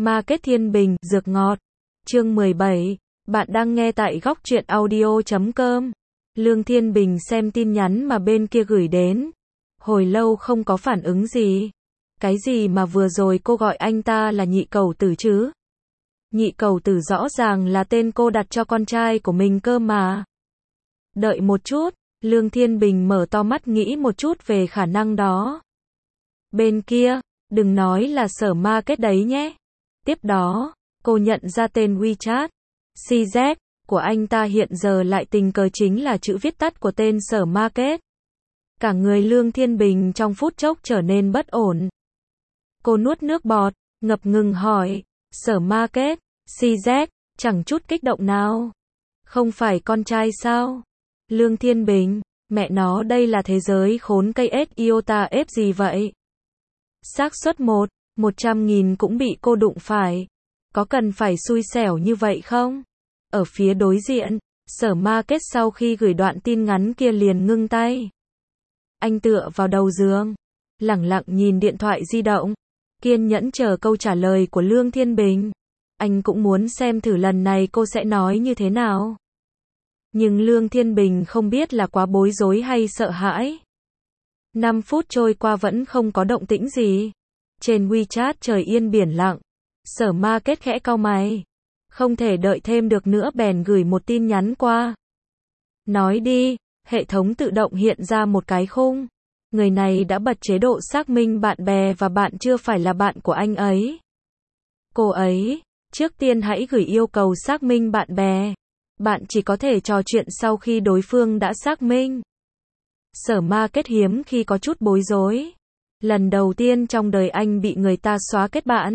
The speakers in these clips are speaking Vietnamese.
Market Thiên Bình, dược ngọt. Chương 17. Bạn đang nghe tại góc truyện audio.com. Lương Thiên Bình xem tin nhắn mà bên kia gửi đến. Hồi lâu không có phản ứng gì. Cái gì mà vừa rồi cô gọi anh ta là nhị cẩu tử chứ? Nhị cẩu tử rõ ràng là tên cô đặt cho con trai của mình cơ mà. Đợi một chút, Lương Thiên Bình mở to mắt nghĩ một chút về khả năng đó. Bên kia, đừng nói là Sở Market đấy nhé. Tiếp đó, cô nhận ra tên WeChat, CZ, của anh ta hiện giờ lại tình cờ chính là chữ viết tắt của tên Sở Market. Cả người Lương Thiên Bình trong phút chốc trở nên bất ổn. Cô nuốt nước bọt, ngập ngừng hỏi, Sở Market, CZ, chẳng chút kích động nào. Không phải con trai sao? Lương Thiên Bình, mẹ nó đây là thế giới khốn cây ếch iota ép gì vậy? Xác suất 100.000 cũng bị cô đụng phải. Có cần phải xui xẻo như vậy không? Ở phía đối diện, Sở Market sau khi gửi đoạn tin ngắn kia liền ngưng tay. Anh tựa vào đầu giường, lẳng lặng nhìn điện thoại di động, kiên nhẫn chờ câu trả lời của Lương Thiên Bình. Anh cũng muốn xem thử lần này cô sẽ nói như thế nào. Nhưng Lương Thiên Bình không biết là quá bối rối hay sợ hãi. 5 phút trôi qua vẫn không có động tĩnh gì. Trên WeChat trời yên biển lặng. Sở Market khẽ cau mày. Không thể đợi thêm được nữa bèn gửi một tin nhắn qua. Nói đi, hệ thống tự động hiện ra một cái khung. Người này đã bật chế độ xác minh bạn bè và bạn chưa phải là bạn của anh ấy. Cô ấy, trước tiên hãy gửi yêu cầu xác minh bạn bè. Bạn chỉ có thể trò chuyện sau khi đối phương đã xác minh. Sở Market hiếm khi có chút bối rối. Lần đầu tiên trong đời anh bị người ta xóa kết bạn.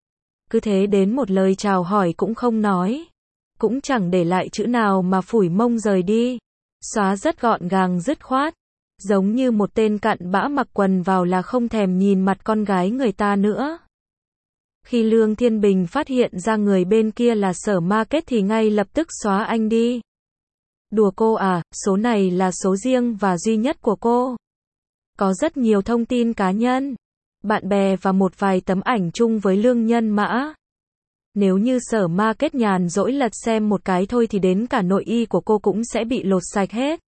Cứ thế đến một lời chào hỏi cũng không nói. Cũng chẳng để lại chữ nào mà phủi mông rời đi. Xóa rất gọn gàng dứt khoát. Giống như một tên cặn bã mặc quần vào là không thèm nhìn mặt con gái người ta nữa. Khi Lương Thiên Bình phát hiện ra người bên kia là Sở Market thì ngay lập tức xóa anh đi. Đùa cô à, số này là số riêng và duy nhất của cô. Có rất nhiều thông tin cá nhân, bạn bè và một vài tấm ảnh chung với Lương Nhân Mã. Nếu như Sở Market nhàn rỗi lật xem một cái thôi thì đến cả nội y của cô cũng sẽ bị lột sạch hết.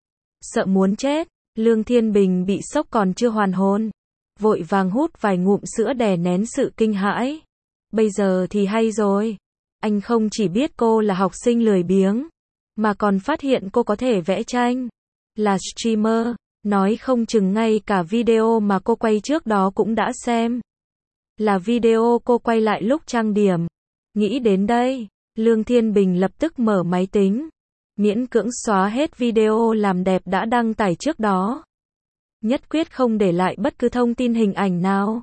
Sợ muốn chết, Lương Thiên Bình bị sốc còn chưa hoàn hồn. Vội vàng hút vài ngụm sữa đè nén sự kinh hãi. Bây giờ thì hay rồi. Anh không chỉ biết cô là học sinh lười biếng, mà còn phát hiện cô có thể vẽ tranh. Là streamer, nói không chừng ngay cả video mà cô quay trước đó cũng đã xem. Là video cô quay lại lúc trang điểm. Nghĩ đến đây, Lương Thiên Bình lập tức mở máy tính. Miễn cưỡng xóa hết video làm đẹp đã đăng tải trước đó. Nhất quyết không để lại bất cứ thông tin hình ảnh nào.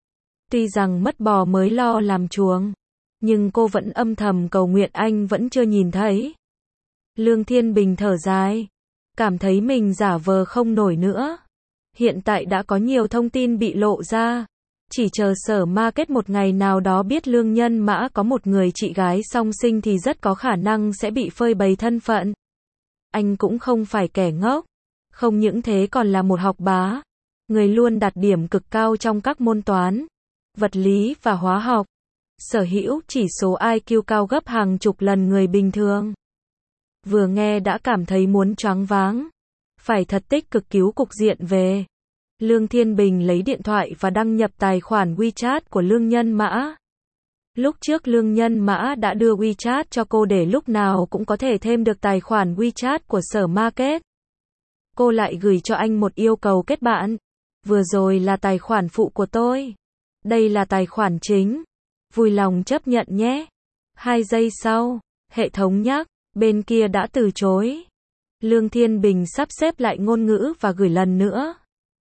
Tuy rằng mất bò mới lo làm chuồng, nhưng cô vẫn âm thầm cầu nguyện anh vẫn chưa nhìn thấy. Lương Thiên Bình thở dài, cảm thấy mình giả vờ không nổi nữa. Hiện tại đã có nhiều thông tin bị lộ ra. Chỉ chờ Sở Market một ngày nào đó biết Lương Nhân Mã có một người chị gái song sinh thì rất có khả năng sẽ bị phơi bày thân phận. Anh cũng không phải kẻ ngốc. Không những thế còn là một học bá. Người luôn đạt điểm cực cao trong các môn toán, vật lý và hóa học. Sở hữu chỉ số IQ cao gấp hàng chục lần người bình thường. Vừa nghe đã cảm thấy muốn choáng váng. Phải thật tích cực cứu cục diện về. Lương Thiên Bình lấy điện thoại và đăng nhập tài khoản WeChat của Lương Nhân Mã. Lúc trước Lương Nhân Mã đã đưa WeChat cho cô để lúc nào cũng có thể thêm được tài khoản WeChat của Sở Market. Cô lại gửi cho anh một yêu cầu kết bạn. Vừa rồi là tài khoản phụ của tôi. Đây là tài khoản chính. Vui lòng chấp nhận nhé. 2 giây sau, hệ thống nhắc, bên kia đã từ chối. Lương Thiên Bình sắp xếp lại ngôn ngữ và gửi lần nữa.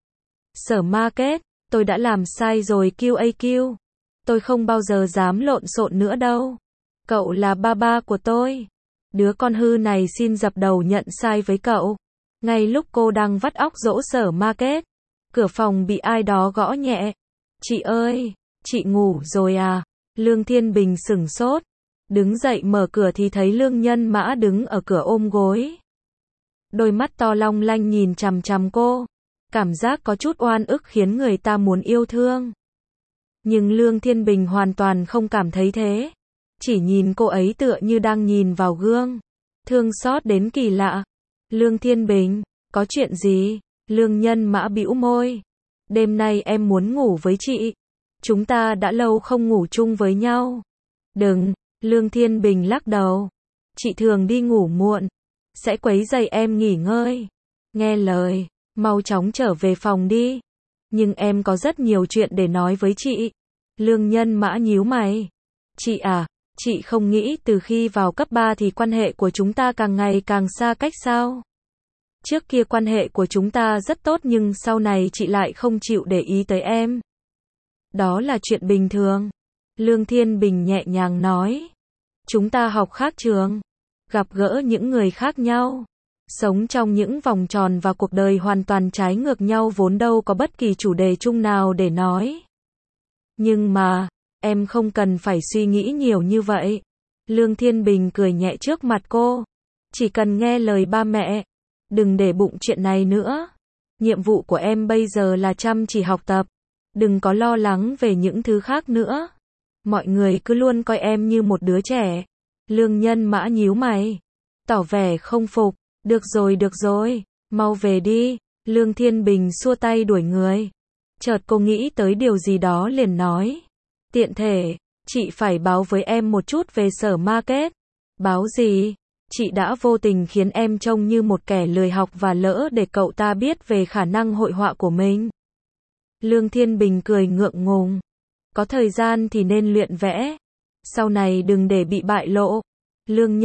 Sở Market, tôi đã làm sai rồi QAQ. Tôi không bao giờ dám lộn xộn nữa đâu. Cậu là ba của tôi. Đứa con hư này xin dập đầu nhận sai với cậu. Ngay lúc cô đang vắt óc dỗ Sở Market, cửa phòng bị ai đó gõ nhẹ. Chị ơi, chị ngủ rồi à? Lương Thiên Bình sửng sốt. Đứng dậy mở cửa thì thấy Lương Nhân Mã đứng ở cửa ôm gối. Đôi mắt to long lanh nhìn chằm chằm cô. Cảm giác có chút oan ức khiến người ta muốn yêu thương. Nhưng Lương Thiên Bình hoàn toàn không cảm thấy thế. Chỉ nhìn cô ấy tựa như đang nhìn vào gương. Thương xót đến kỳ lạ. Lương Thiên Bình, có chuyện gì? Lương Nhân Mã bĩu môi. Đêm nay em muốn ngủ với chị. Chúng ta đã lâu không ngủ chung với nhau. Đừng, Lương Thiên Bình lắc đầu. Chị thường đi ngủ muộn. Sẽ quấy rầy em nghỉ ngơi. Nghe lời, mau chóng trở về phòng đi. Nhưng em có rất nhiều chuyện để nói với chị. Lương Nhân Mã nhíu mày. Chị à, chị không nghĩ từ khi vào cấp 3 thì quan hệ của chúng ta càng ngày càng xa cách sao? Trước kia quan hệ của chúng ta rất tốt nhưng sau này chị lại không chịu để ý tới em. Đó là chuyện bình thường. Lương Thiên Bình nhẹ nhàng nói. Chúng ta học khác trường. Gặp gỡ những người khác nhau. Sống trong những vòng tròn và cuộc đời hoàn toàn trái ngược nhau vốn đâu có bất kỳ chủ đề chung nào để nói. Nhưng mà, em không cần phải suy nghĩ nhiều như vậy. Lương Thiên Bình cười nhẹ trước mặt cô. Chỉ cần nghe lời ba mẹ. Đừng để bụng chuyện này nữa. Nhiệm vụ của em bây giờ là chăm chỉ học tập. Đừng có lo lắng về những thứ khác nữa. Mọi người cứ luôn coi em như một đứa trẻ. Lương Nhân Mã nhíu mày. Tỏ vẻ không phục. Được rồi. Mau về đi. Lương Thiên Bình xua tay đuổi người. Chợt cô nghĩ tới điều gì đó liền nói. Tiện thể, chị phải báo với em một chút về Sở Market. Báo gì? Chị đã vô tình khiến em trông như một kẻ lười học và lỡ để cậu ta biết về khả năng hội họa của mình. Lương Thiên Bình cười ngượng ngùng. Có thời gian thì nên luyện vẽ. Sau này đừng để bị bại lộ. Lương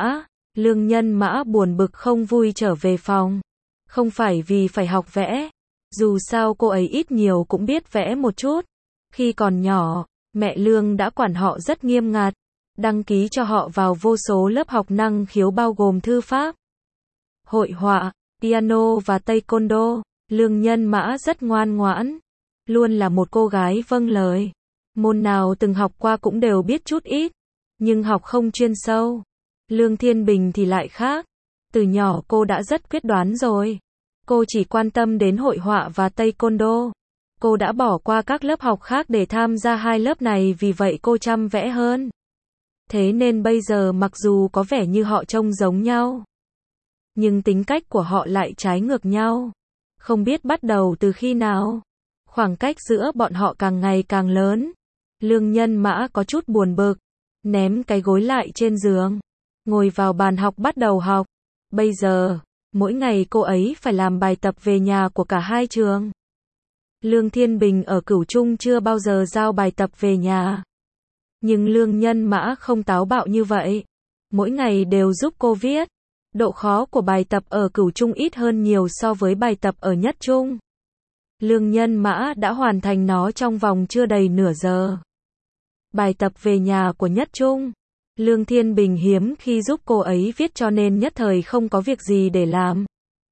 Nhân Mã buồn bực không vui trở về phòng. Không phải vì phải học vẽ. Dù sao cô ấy ít nhiều cũng biết vẽ một chút. Khi còn nhỏ, mẹ Lương đã quản họ rất nghiêm ngặt. Đăng ký cho họ vào vô số lớp học năng khiếu bao gồm thư pháp, hội họa, piano và taekwondo. Lương Nhân Mã rất ngoan ngoãn. Luôn là một cô gái vâng lời. Môn nào từng học qua cũng đều biết chút ít. Nhưng học không chuyên sâu. Lương Thiên Bình thì lại khác. Từ nhỏ cô đã rất quyết đoán rồi. Cô chỉ quan tâm đến hội họa và taekwondo. Cô đã bỏ qua các lớp học khác để tham gia hai lớp này vì vậy cô chăm vẽ hơn. Thế nên bây giờ mặc dù có vẻ như họ trông giống nhau, nhưng tính cách của họ lại trái ngược nhau. Không biết bắt đầu từ khi nào, khoảng cách giữa bọn họ càng ngày càng lớn. Lương Nhân Mã có chút buồn bực, ném cái gối lại trên giường, ngồi vào bàn học bắt đầu học. Bây giờ, mỗi ngày cô ấy phải làm bài tập về nhà của cả hai trường. Lương Thiên Bình ở Cửu Trung chưa bao giờ giao bài tập về nhà. Nhưng Lương Nhân Mã không táo bạo như vậy. Mỗi ngày đều giúp cô viết. Độ khó của bài tập ở Cửu Trung ít hơn nhiều so với bài tập ở Nhất Trung. Lương Nhân Mã đã hoàn thành nó trong vòng chưa đầy nửa giờ. Bài tập về nhà của Nhất Trung, Lương Thiên Bình hiếm khi giúp cô ấy viết cho nên nhất thời không có việc gì để làm.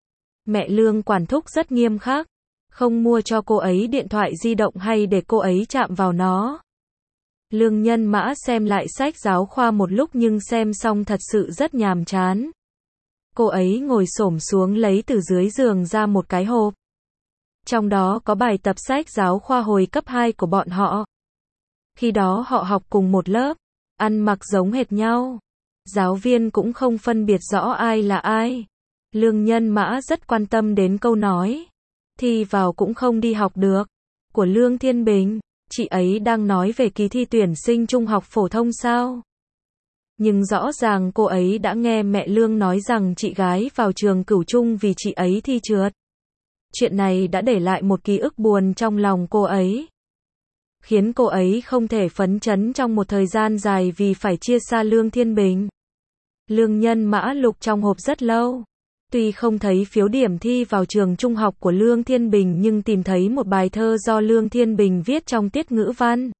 Mẹ Lương quản thúc rất nghiêm khắc, không mua cho cô ấy điện thoại di động hay để cô ấy chạm vào nó. Lương Nhân Mã xem lại sách giáo khoa một lúc nhưng xem xong thật sự rất nhàm chán. Cô ấy ngồi xổm xuống lấy từ dưới giường ra một cái hộp. Trong đó có bài tập sách giáo khoa hồi cấp 2 của bọn họ. Khi đó họ học cùng một lớp, ăn mặc giống hệt nhau. Giáo viên cũng không phân biệt rõ ai là ai. Lương Nhân Mã rất quan tâm đến câu nói thi vào cũng không đi học được của Lương Thiên Bình. Chị ấy đang nói về kỳ thi tuyển sinh trung học phổ thông sao? Nhưng rõ ràng cô ấy đã nghe mẹ Lương nói rằng chị gái vào trường Cửu Trung vì chị ấy thi trượt. Chuyện này đã để lại một ký ức buồn trong lòng cô ấy, khiến cô ấy không thể phấn chấn trong một thời gian dài vì phải chia xa Lương Thiên Bình. Lương Nhân Mã lục trong hộp rất lâu. Tuy không thấy phiếu điểm thi vào trường trung học của Lương Thiên Bình nhưng tìm thấy một bài thơ do Lương Thiên Bình viết trong tiết ngữ văn.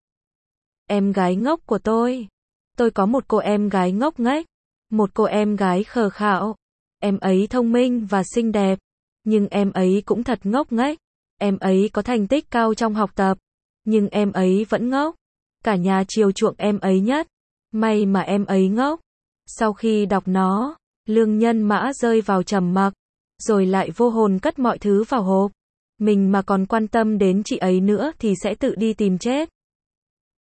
Em gái ngốc của tôi có một cô em gái ngốc nghếch, một cô em gái khờ khạo. Em ấy thông minh và xinh đẹp, nhưng em ấy cũng thật ngốc nghếch. Em ấy có thành tích cao trong học tập, nhưng em ấy vẫn ngốc. Cả nhà chiều chuộng em ấy nhất. May mà em ấy ngốc. Sau khi đọc nó, Lương Nhân Mã rơi vào trầm mặc, rồi lại vô hồn cất mọi thứ vào hộp. Mình mà còn quan tâm đến chị ấy nữa thì sẽ tự đi tìm chết.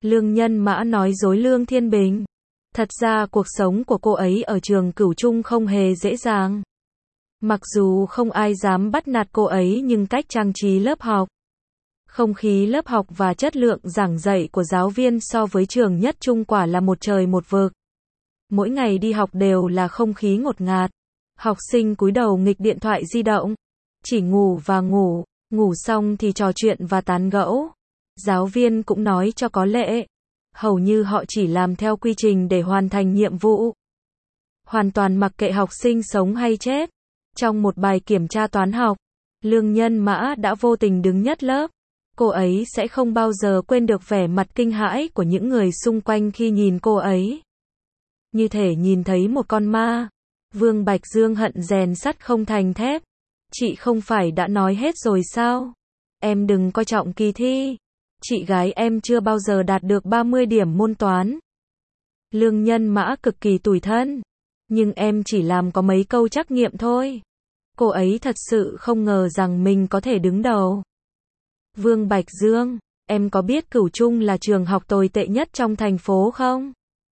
Lương Nhân Mã nói dối Lương Thiên Bình. Thật ra cuộc sống của cô ấy ở trường Cửu Trung không hề dễ dàng. Mặc dù không ai dám bắt nạt cô ấy nhưng cách trang trí lớp học, không khí lớp học và chất lượng giảng dạy của giáo viên so với trường nhất trung quả là một trời một vực. Mỗi ngày đi học đều là không khí ngột ngạt. Học sinh cúi đầu nghịch điện thoại di động, chỉ ngủ và ngủ, ngủ xong thì trò chuyện và tán gẫu. Giáo viên cũng nói cho có lệ. Hầu như họ chỉ làm theo quy trình để hoàn thành nhiệm vụ. Hoàn toàn mặc kệ học sinh sống hay chết. Trong một bài kiểm tra toán học, Lương Nhân Mã đã vô tình đứng nhất lớp. Cô ấy sẽ không bao giờ quên được vẻ mặt kinh hãi của những người xung quanh khi nhìn cô ấy. Như thể nhìn thấy một con ma. Vương Bạch Dương hận rèn sắt không thành thép. Chị không phải đã nói hết rồi sao? Em đừng coi trọng kỳ thi. Chị gái em chưa bao giờ đạt được 30 điểm môn toán. Lương Nhân Mã cực kỳ tủi thân. Nhưng em chỉ làm có mấy câu trắc nghiệm thôi. Cô ấy thật sự không ngờ rằng mình có thể đứng đầu. Vương Bạch Dương, em có biết Cửu Trung là trường học tồi tệ nhất trong thành phố không?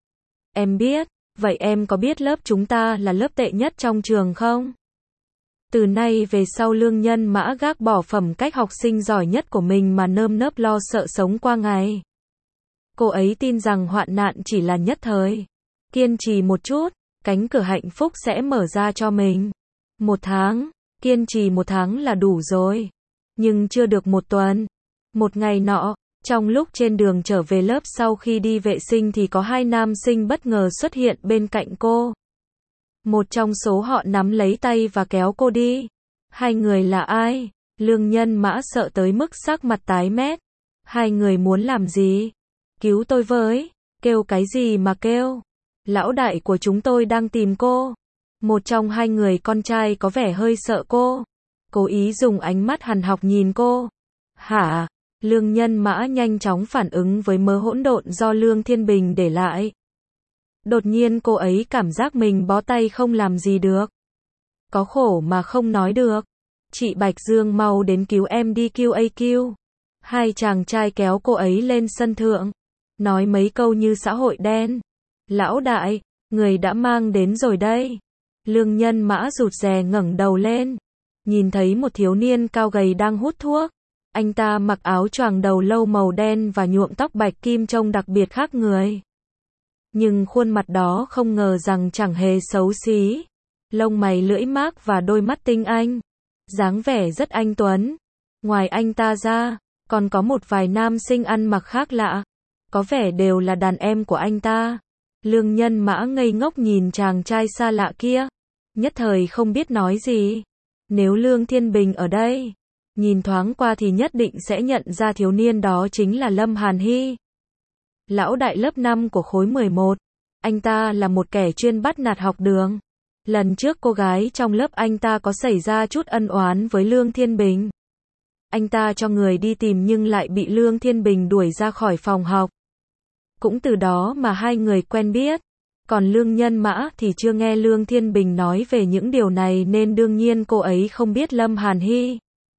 Em biết, vậy em có biết lớp chúng ta là lớp tệ nhất trong trường không? Từ nay về sau Lương Nhân Mã gác bỏ phẩm cách học sinh giỏi nhất của mình mà nơm nớp lo sợ sống qua ngày. Cô ấy tin rằng hoạn nạn chỉ là nhất thời. Kiên trì một chút, cánh cửa hạnh phúc sẽ mở ra cho mình. 1 tháng, kiên trì 1 tháng là đủ rồi. Nhưng chưa được 1 tuần. Một ngày nọ, trong lúc trên đường trở về lớp sau khi đi vệ sinh thì có 2 nam sinh bất ngờ xuất hiện bên cạnh cô. Một trong số họ nắm lấy tay và kéo cô đi. 2 người là ai? Lương Nhân Mã sợ tới mức sắc mặt tái mét. 2 người muốn làm gì? Cứu tôi với. Kêu cái gì mà kêu? Lão đại của chúng tôi đang tìm cô. Một trong 2 người con trai có vẻ hơi sợ cô. Cố ý dùng ánh mắt hằn học nhìn cô. Hả? Lương Nhân Mã nhanh chóng phản ứng với mớ hỗn độn do Lương Thiên Bình để lại. Đột nhiên cô ấy cảm giác mình bó tay không làm gì được. Có khổ mà không nói được. Chị Bạch Dương mau đến cứu em đi QAQ. 2 chàng trai kéo cô ấy lên sân thượng. Nói mấy câu như xã hội đen. Lão đại, người đã mang đến rồi đây. Lương Nhân Mã rụt rè ngẩng đầu lên. Nhìn thấy một thiếu niên cao gầy đang hút thuốc. Anh ta mặc áo choàng đầu lâu màu đen và nhuộm tóc bạch kim trông đặc biệt khác người. Nhưng khuôn mặt đó không ngờ rằng chẳng hề xấu xí. Lông mày lưỡi mác và đôi mắt tinh anh. Dáng vẻ rất anh tuấn. Ngoài anh ta ra, còn có một vài nam sinh ăn mặc khác lạ. Có vẻ đều là đàn em của anh ta. Lương Nhân Mã ngây ngốc nhìn chàng trai xa lạ kia. Nhất thời không biết nói gì. Nếu Lương Thiên Bình ở đây, nhìn thoáng qua thì nhất định sẽ nhận ra thiếu niên đó chính là Lâm Hàn Hy. Lão đại lớp 5 của khối 11. Anh ta là một kẻ chuyên bắt nạt học đường. Lần trước cô gái trong lớp anh ta có xảy ra chút ân oán với Lương Thiên Bình. Anh ta cho người đi tìm nhưng lại bị Lương Thiên Bình đuổi ra khỏi phòng học. Cũng từ đó mà 2 người quen biết. Còn Lương Nhân Mã thì chưa nghe Lương Thiên Bình nói về những điều này nên đương nhiên cô ấy không biết Lâm Hàn Hy.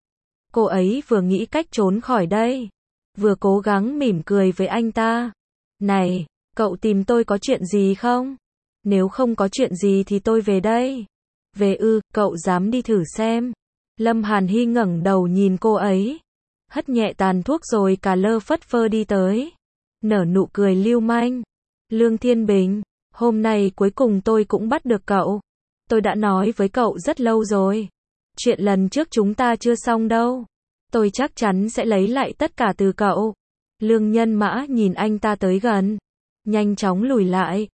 Cô ấy vừa nghĩ cách trốn khỏi đây, vừa cố gắng mỉm cười với anh ta. Này, cậu tìm tôi có chuyện gì không? Nếu không có chuyện gì thì tôi về đây. Về ư, cậu dám đi thử xem. Lâm Hàn Hy ngẩng đầu nhìn cô ấy. Hất nhẹ tàn thuốc rồi cà lơ phất phơ đi tới. Nở nụ cười lưu manh. Lương Thiên Bình, hôm nay cuối cùng tôi cũng bắt được cậu. Tôi đã nói với cậu rất lâu rồi. Chuyện lần trước chúng ta chưa xong đâu. Tôi chắc chắn sẽ lấy lại tất cả từ cậu. Lương Nhân Mã nhìn anh ta tới gần. Nhanh chóng lùi lại.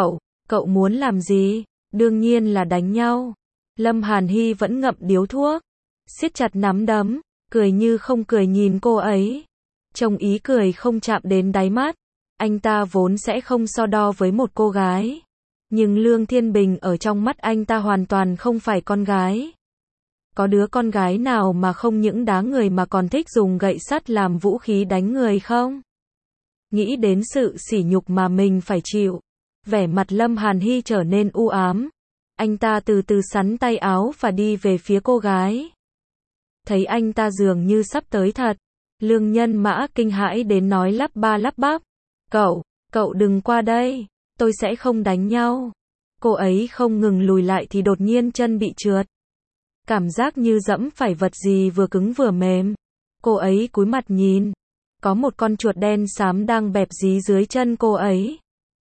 Cậu muốn làm gì? Đương nhiên là đánh nhau. Lâm Hàn Hy vẫn ngậm điếu thuốc. Siết chặt nắm đấm. Cười như không cười nhìn cô ấy. Trông ý cười không chạm đến đáy mắt. Anh ta vốn sẽ không so đo với một cô gái. Nhưng Lương Thiên Bình ở trong mắt anh ta hoàn toàn không phải con gái. Có đứa con gái nào mà không những đá người mà còn thích dùng gậy sắt làm vũ khí đánh người không? Nghĩ đến sự sỉ nhục mà mình phải chịu. Vẻ mặt Lâm Hàn Hy trở nên u ám. Anh ta từ từ xắn tay áo và đi về phía cô gái. Thấy anh ta dường như sắp tới thật. Lương Nhân Mã kinh hãi đến nói lắp ba lắp bắp. Cậu đừng qua đây, tôi sẽ không đánh nhau. Cô ấy không ngừng lùi lại thì đột nhiên chân bị trượt. Cảm giác như dẫm phải vật gì vừa cứng vừa mềm. Cô ấy cúi mặt nhìn. Có một con chuột đen xám đang bẹp dí dưới chân cô ấy.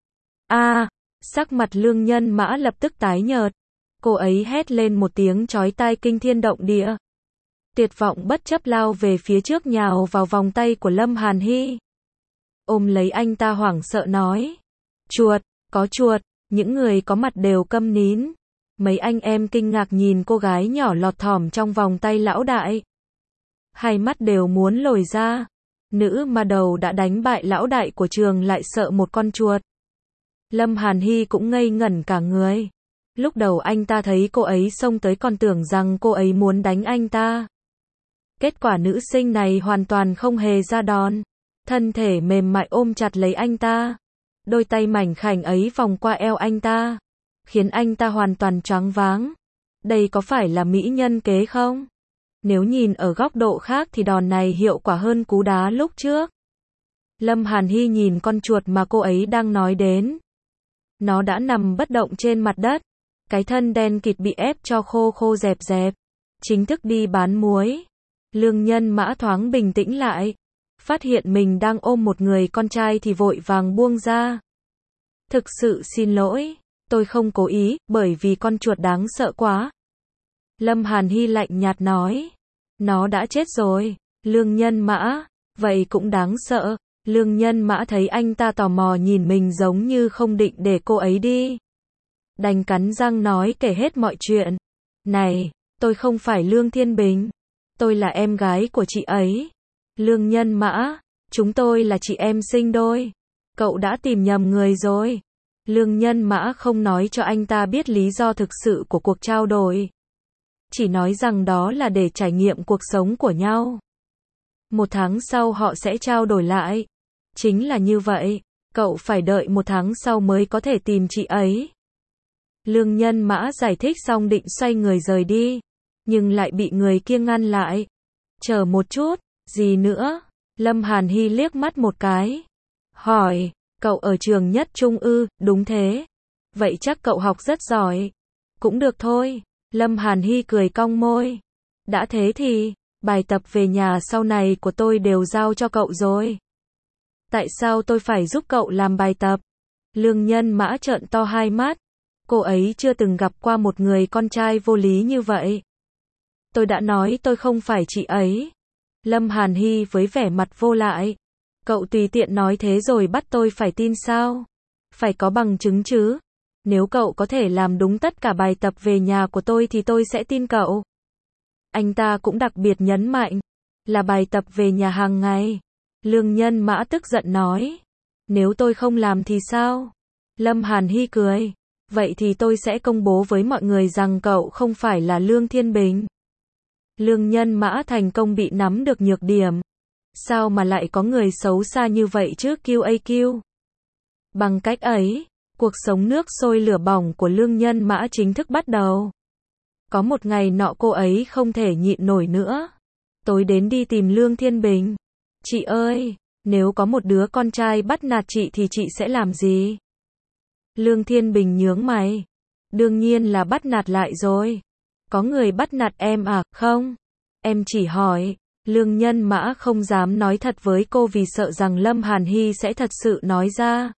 Sắc mặt Lương Nhân Mã lập tức tái nhợt. Cô ấy hét lên một tiếng chói tai kinh thiên động địa. Tuyệt vọng bất chấp lao về phía trước nhào vào vòng tay của Lâm Hàn Hy. Ôm lấy anh ta hoảng sợ nói. Chuột, có chuột, những người có mặt đều câm nín. Mấy anh em kinh ngạc nhìn cô gái nhỏ lọt thỏm trong vòng tay lão đại. Hai mắt đều muốn lồi ra. Nữ mà đầu đã đánh bại lão đại của trường lại sợ một con chuột. Lâm Hàn Hy cũng ngây ngẩn cả người. Lúc đầu anh ta thấy cô ấy xông tới còn tưởng rằng cô ấy muốn đánh anh ta. Kết quả nữ sinh này hoàn toàn không hề ra đòn. Thân thể mềm mại ôm chặt lấy anh ta. Đôi tay mảnh khảnh ấy vòng qua eo anh ta. Khiến anh ta hoàn toàn choáng váng. Đây có phải là mỹ nhân kế không? Nếu nhìn ở góc độ khác thì đòn này hiệu quả hơn cú đá lúc trước. Lâm Hàn Hy nhìn con chuột mà cô ấy đang nói đến. Nó đã nằm bất động trên mặt đất. Cái thân đen kịt bị ép cho khô dẹp dẹp. Chính thức đi bán muối. Lương Nhân Mã thoáng bình tĩnh lại. Phát hiện mình đang ôm một người con trai thì vội vàng buông ra. Thực sự xin lỗi. Tôi không cố ý, bởi vì con chuột đáng sợ quá. Lâm Hàn Hy lạnh nhạt nói. Nó đã chết rồi. Lương Nhân Mã, vậy cũng đáng sợ. Lương Nhân Mã thấy anh ta tò mò nhìn mình giống như không định để cô ấy đi. Đành cắn răng nói kể hết mọi chuyện. Này, tôi không phải Lương Thiên Bình. Tôi là em gái của chị ấy. Lương Nhân Mã, chúng tôi là chị em sinh đôi. Cậu đã tìm nhầm người rồi. Lương Nhân Mã không nói cho anh ta biết lý do thực sự của cuộc trao đổi. Chỉ nói rằng đó là để trải nghiệm cuộc sống của nhau. 1 tháng sau họ sẽ trao đổi lại. Chính là như vậy, cậu phải đợi 1 tháng sau mới có thể tìm chị ấy. Lương Nhân Mã giải thích xong định xoay người rời đi. Nhưng lại bị người kia ngăn lại. Chờ một chút, gì nữa? Lâm Hàn Hy liếc mắt một cái. Hỏi, cậu ở trường Nhất Trung ư? Đúng thế. Vậy chắc cậu học rất giỏi. Cũng được thôi. Lâm Hàn Hy cười cong môi. Đã thế thì, bài tập về nhà sau này của tôi đều giao cho cậu rồi. Tại sao tôi phải giúp cậu làm bài tập? Lương Nhân Mã trợn to hai mắt. Cô ấy chưa từng gặp qua một người con trai vô lý như vậy. Tôi đã nói tôi không phải chị ấy. Lâm Hàn Hy với vẻ mặt vô lại. Cậu tùy tiện nói thế rồi bắt tôi phải tin sao? Phải có bằng chứng chứ. Nếu cậu có thể làm đúng tất cả bài tập về nhà của tôi thì tôi sẽ tin cậu. Anh ta cũng đặc biệt nhấn mạnh. Là bài tập về nhà hàng ngày. Lương Nhân Mã tức giận nói. Nếu tôi không làm thì sao? Lâm Hàn Hy cười. Vậy thì tôi sẽ công bố với mọi người rằng cậu không phải là Lương Thiên Bình. Lương Nhân Mã thành công bị nắm được nhược điểm. Sao mà lại có người xấu xa như vậy chứ QAQ? Bằng cách ấy, cuộc sống nước sôi lửa bỏng của Lương Nhân Mã chính thức bắt đầu. Có một ngày nọ cô ấy không thể nhịn nổi nữa. Tối đến đi tìm Lương Thiên Bình. Chị ơi, nếu có một đứa con trai bắt nạt chị thì chị sẽ làm gì? Lương Thiên Bình nhướng mày. Đương nhiên là bắt nạt lại rồi. Có người bắt nạt em à? Không. Em chỉ hỏi. Lương Nhân Mã không dám nói thật với cô vì sợ rằng Lâm Hàn Hy sẽ thật sự nói ra.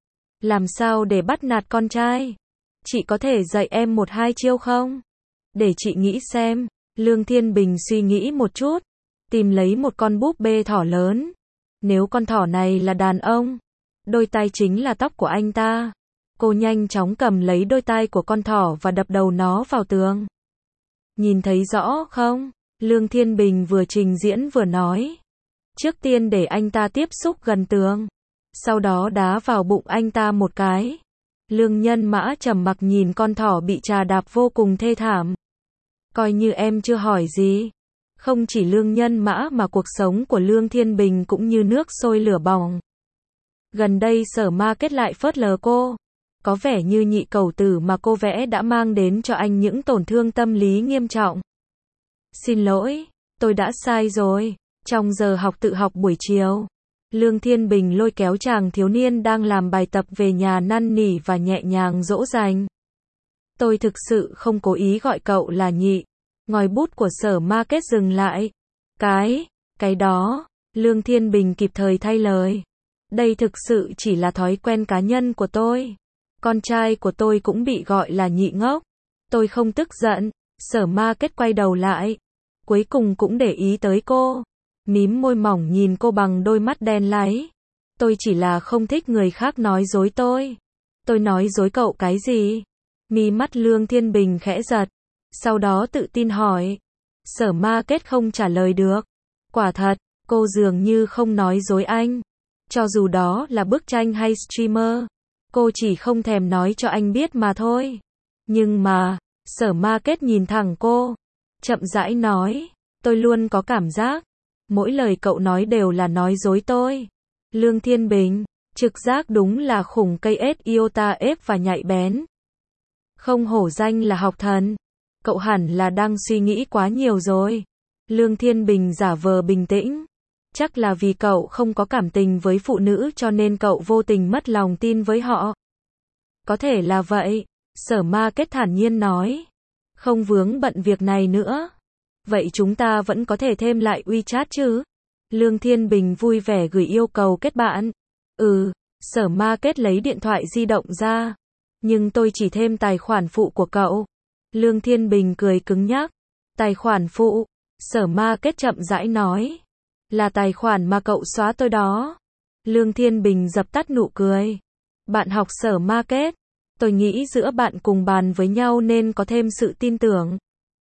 Làm sao để bắt nạt con trai? Chị có thể dạy em 1-2 chiêu không? Để chị nghĩ xem. Lương Thiên Bình suy nghĩ một chút. Tìm lấy một con búp bê thỏ lớn. Nếu con thỏ này là đàn ông, đôi tai chính là tóc của anh ta. Cô nhanh chóng cầm lấy đôi tai của con thỏ và đập đầu nó vào tường. Nhìn thấy rõ không? Lương Thiên Bình vừa trình diễn vừa nói. Trước tiên để anh ta tiếp xúc gần tường. Sau đó đá vào bụng anh ta một cái. Lương Nhân Mã trầm mặc nhìn con thỏ bị trà đạp vô cùng thê thảm. Coi như em chưa hỏi gì. Không chỉ Lương Nhân Mã mà cuộc sống của Lương Thiên Bình cũng như nước sôi lửa bỏng. Gần đây Sở Ma Kết lại phớt lờ cô. Có vẻ như nhị cẩu tử mà cô vẽ đã mang đến cho anh những tổn thương tâm lý nghiêm trọng. Xin lỗi, tôi đã sai rồi. Trong giờ học tự học buổi chiều, Lương Thiên Bình lôi kéo chàng thiếu niên đang làm bài tập về nhà năn nỉ và nhẹ nhàng dỗ dành. Tôi thực sự không cố ý gọi cậu là nhị. Ngòi bút của Sở Market dừng lại. Cái đó, Lương Thiên Bình kịp thời thay lời. Đây thực sự chỉ là thói quen cá nhân của tôi. Con trai của tôi cũng bị gọi là nhị ngốc. Tôi không tức giận. Sở Market quay đầu lại. Cuối cùng cũng để ý tới cô. Mím môi mỏng nhìn cô bằng đôi mắt đen láy. Tôi chỉ là không thích người khác nói dối tôi. Tôi nói dối cậu cái gì? Mí mắt Lương Thiên Bình khẽ giật. Sau đó tự tin hỏi. Sở Market không trả lời được. Quả thật, cô dường như không nói dối anh. Cho dù đó là bức tranh hay streamer. Cô chỉ không thèm nói cho anh biết mà thôi. Nhưng mà, Sở Market nhìn thẳng cô. Chậm rãi nói. Tôi luôn có cảm giác. Mỗi lời cậu nói đều là nói dối tôi. Lương Thiên Bình, trực giác đúng là khủng cây ếch iota ép và nhạy bén. Không hổ danh là học thần. Cậu hẳn là đang suy nghĩ quá nhiều rồi. Lương Thiên Bình giả vờ bình tĩnh. Chắc là vì cậu không có cảm tình với phụ nữ cho nên cậu vô tình mất lòng tin với họ. Có thể là vậy. Sở Market thản nhiên nói. Không vướng bận việc này nữa. Vậy chúng ta vẫn có thể thêm lại WeChat chứ? Lương Thiên Bình vui vẻ gửi yêu cầu kết bạn. Sở Market lấy điện thoại di động ra. Nhưng tôi chỉ thêm tài khoản phụ của cậu. Lương Thiên Bình cười cứng nhắc. Tài khoản phụ. Sở Market chậm rãi nói. Là tài khoản mà cậu xóa tôi đó. Lương Thiên Bình dập tắt nụ cười. Bạn học Sở Market. Tôi nghĩ giữa bạn cùng bàn với nhau nên có thêm sự tin tưởng.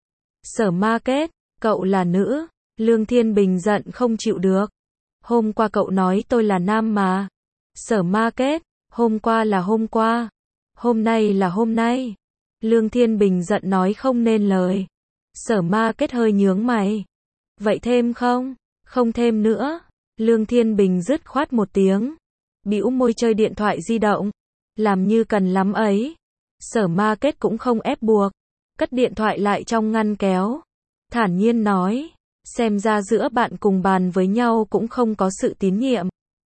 Sở Market, cậu là nữ. Lương Thiên Bình giận không chịu được. Hôm qua cậu nói tôi là nam mà. Sở Market, hôm qua là hôm qua. Hôm nay là hôm nay. Lương Thiên Bình giận nói không nên lời. Sở Market hơi nhướng mày. Vậy thêm không? Không thêm nữa. Lương Thiên Bình dứt khoát một tiếng. Bĩu môi chơi điện thoại di động. Làm như cần lắm ấy. Sở Market cũng không ép buộc. Cất điện thoại lại trong ngăn kéo. Thản nhiên nói. Xem ra giữa bạn cùng bàn với nhau cũng không có sự tín nhiệm.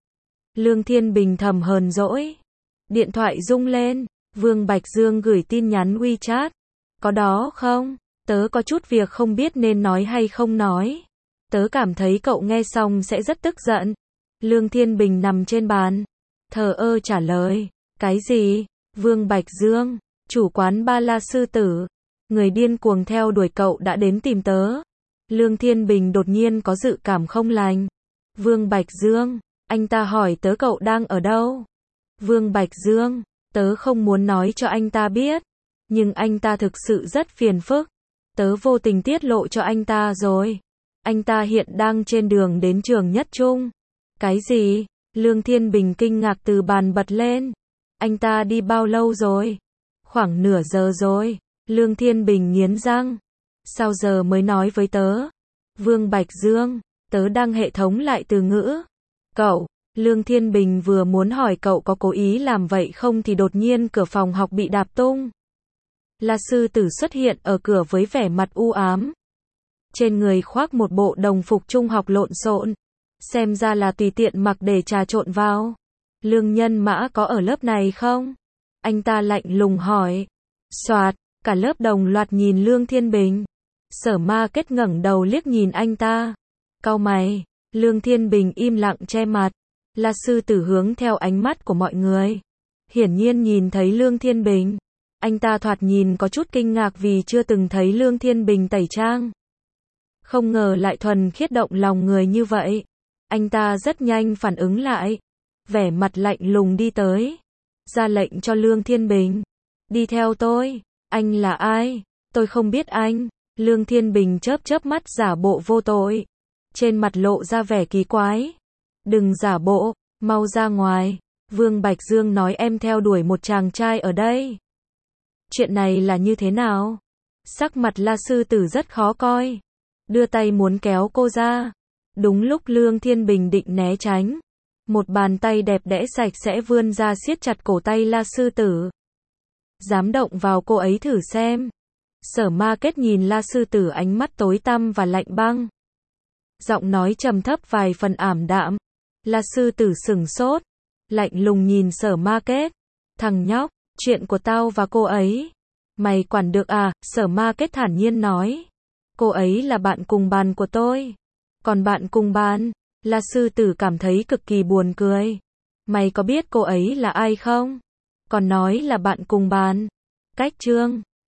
Lương Thiên Bình thầm hờn dỗi. Điện thoại rung lên. Vương Bạch Dương gửi tin nhắn WeChat. Có đó không? Tớ có chút việc không biết nên nói hay không nói. Tớ cảm thấy cậu nghe xong sẽ rất tức giận. Lương Thiên Bình nằm trên bàn. Thờ ơ trả lời. Cái gì? Vương Bạch Dương, chủ quán Ba La Sư Tử. Người điên cuồng theo đuổi cậu đã đến tìm tớ. Lương Thiên Bình đột nhiên có dự cảm không lành. Vương Bạch Dương, anh ta hỏi tớ cậu đang ở đâu? Vương Bạch Dương, tớ không muốn nói cho anh ta biết. Nhưng anh ta thực sự rất phiền phức. Tớ vô tình tiết lộ cho anh ta rồi. Anh ta hiện đang trên đường đến trường Nhất Trung. Cái gì? Lương Thiên Bình kinh ngạc từ bàn bật lên. Anh ta đi bao lâu rồi? Khoảng nửa giờ rồi. Lương Thiên Bình nghiến răng. Sao giờ mới nói với tớ? Vương Bạch Dương, tớ đang hệ thống lại từ ngữ. Cậu, Lương Thiên Bình vừa muốn hỏi cậu có cố ý làm vậy không thì đột nhiên cửa phòng học bị đạp tung. La Sư Tử xuất hiện ở cửa với vẻ mặt u ám. Trên người khoác một bộ đồng phục trung học lộn xộn. Xem ra là tùy tiện mặc để trà trộn vào. Lương Nhân Mã có ở lớp này không? Anh ta lạnh lùng hỏi. Soạt, cả lớp đồng loạt nhìn Lương Thiên Bình. Sở Market ngẩng đầu liếc nhìn anh ta. Cau mày. Lương Thiên Bình im lặng che mặt. La Sư Tử hướng theo ánh mắt của mọi người. Hiển nhiên nhìn thấy Lương Thiên Bình. Anh ta thoạt nhìn có chút kinh ngạc vì chưa từng thấy Lương Thiên Bình tẩy trang. Không ngờ lại thuần khiết động lòng người như vậy. Anh ta rất nhanh phản ứng lại. Vẻ mặt lạnh lùng đi tới. Ra lệnh cho Lương Thiên Bình. Đi theo tôi. Anh là ai? Tôi không biết anh. Lương Thiên Bình chớp chớp mắt giả bộ vô tội. Trên mặt lộ ra vẻ kỳ quái. Đừng giả bộ, mau ra ngoài. Vương Bạch Dương nói em theo đuổi một chàng trai ở đây. Chuyện này là như thế nào? Sắc mặt La Sư Tử rất khó coi. Đưa tay muốn kéo cô ra. Đúng lúc Lương Thiên Bình định né tránh. Một bàn tay đẹp đẽ sạch sẽ vươn ra siết chặt cổ tay La Sư Tử. Dám động vào cô ấy thử xem. Sở Market nhìn La Sư Tử ánh mắt tối tăm và lạnh băng. Giọng nói trầm thấp vài phần ảm đạm. La sư tử sửng sốt, lạnh lùng nhìn Sở Market. Thằng nhóc, chuyện của tao và cô ấy. Mày quản được à? Sở Market thản nhiên nói. Cô ấy là bạn cùng bàn của tôi. Còn bạn cùng bàn? La sư tử cảm thấy cực kỳ buồn cười. Mày có biết cô ấy là ai không? Còn nói là bạn cùng bàn. Cách chương